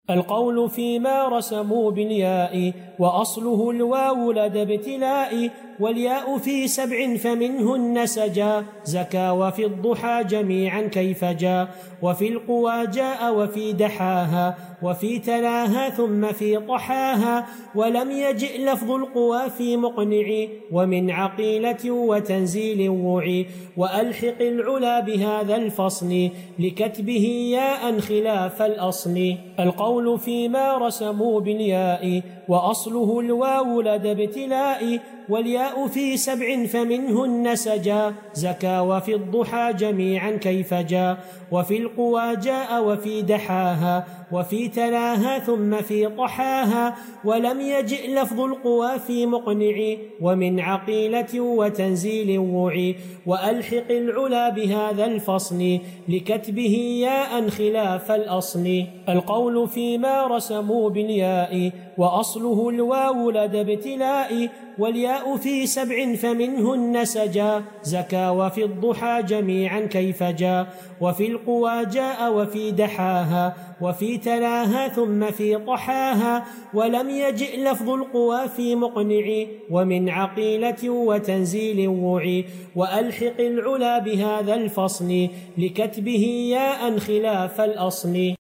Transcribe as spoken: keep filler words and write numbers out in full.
القول فيما رسموا بالياء وأصله الواو لدى ابتلاء والياء في سبع فمنهن سجا زكا وفي الضحى جميعا كيف جاء وفي القوى جاء وفي دحاها وفي تلاها ثم في طحاها ولم يجئ لفظ القوى في مقنع ومن عقيلة وتنزيل وعي وألحق العلا بهذا الفصل لكتبه ياء خلاف الأصل. القول فيما رسموا بالياء وأصله الواو لدى ابتلاء والياء في سبع فمنهن سجا زكا وفي الضحى جميعا كيف جاء وفي القوى جاء وفي دحاها وفي تلاها ثم في طحاها ولم يجئ لفظ القوى في مقنع ومن عقيلة وتنزيل وعي وألحق العلا بهذا الفصل لكتبه ياء خلاف الأصل. القول فيما رسموا بالياء وأصله الواو لدى ابتلاء والياء في سبع فمنهن سجا زكا وفي الضحى جميعا كيف جاء وفي القوى جاء وفي دحاها وفي تلاها ثم في طحاها ولم يجئ لفظ القوى في مقنع ومن عقيلة وتنزيل وعي وألحق العلا بهذا الفصل لكتبه ياء خلاف الأصل.